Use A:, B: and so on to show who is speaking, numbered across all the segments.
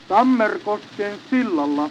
A: Tammerkosken sillalla.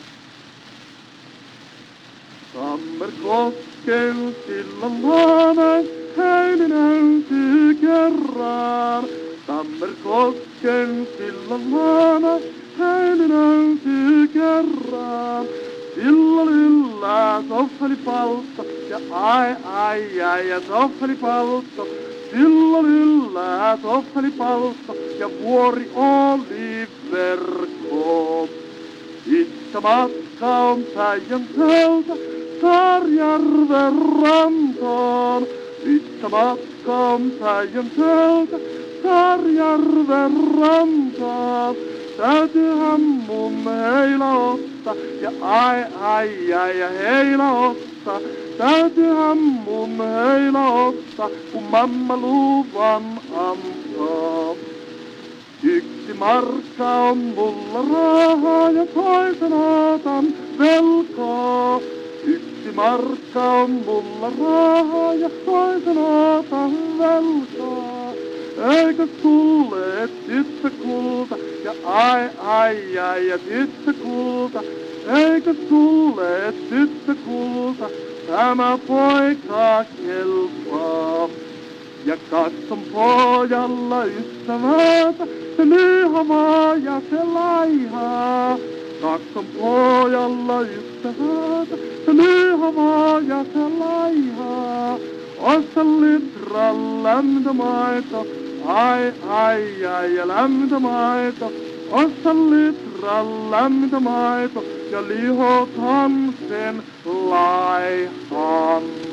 A: Tammerkosken sillalla näin näytyy kerran. Tammerkosken sillalla näin näytyy kerran. Sillalla yllä soffelipaltto ja ai ja soffelipaltto. Sillalla yllä soffelipaltto ja vuori oli verkko. Pitkä matka on Päijänteeltä Saarijärven rantaan. Pitkä matka on Päijänteeltä Saarijärven rantaan. Täytyyhän mun heillä ottaa ja ai ja heillä ottaa. Täytyyhän mun heillä ottaa, kun mamma luvan antaa. 1 markka on mulla rahaa ja toisen otan velkaa. 1 markka on mulla rahaa ja toisen otan velkaa. Eikö sulle tyttökulta ja ai ja tyttökulta. Eikö sulle tyttökulta tämä poika kelpaa. Ja katson pojalla ystävätä, se nyhamaa ja se laihaa. Katson pojalla ystävätä, se nyhamaa ja se laihaa. Osta litran lämpömaito, ai ja lämpömaito. Osta litran lämpömaito ja lihothan sen laihan.